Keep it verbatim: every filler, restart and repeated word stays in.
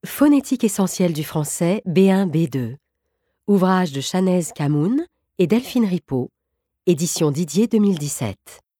Phonétique essentielle du français B un B deux. Ouvrage de Chanez Kamoun et Delphine Ripaud. Édition Didier deux mille dix-sept.